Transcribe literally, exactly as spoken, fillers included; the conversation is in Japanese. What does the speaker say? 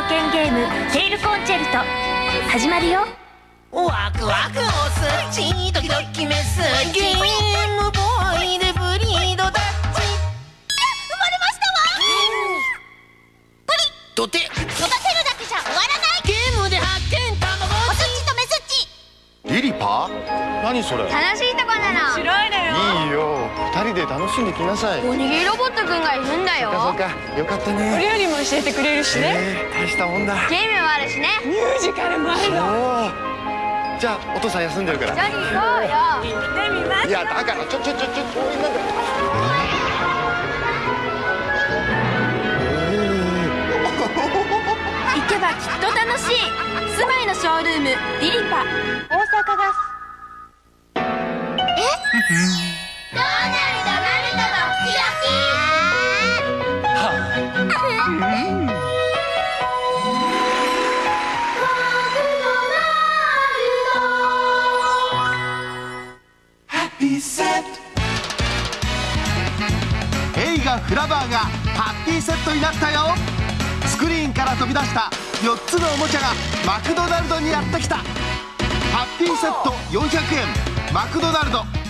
険ゲーム「テイルコンチェルト」始まるよ。 ワクワクオスチドキドキメスゲームボーイでブリードダッチ。いや、 生まれましたわ。プリとて育てるだけじゃ終わらない。 ゲームで発見たまごおすちとメスっち。 リリパ？何それ？ 楽しいとこなの。 白いのよ。 いいよ、二人で楽しんできなさい。 おにぎりロボットくんがいるんだよ。 そうか、よかったね。 料理も教えてくれるしね。 えー、大したもんだ。 ゲームもあるしね。 ミュージカルもあるの。 おお。じゃあお父さん休んでるから。 ジョニー行こうよ。 行ってみます。 いやだからちょちょちょちょなんだ。 行けばきっと楽しい住まいのショールームリリパ。 大阪ガス。え？ドーナルドナルドのキラキ。 映画フラバーがハッピーセットになったよ。スクリーンから飛び出したよっつのおもちゃがマクドナルドにやってきた。ハッピーセットよんひゃくえん、マクドナルド。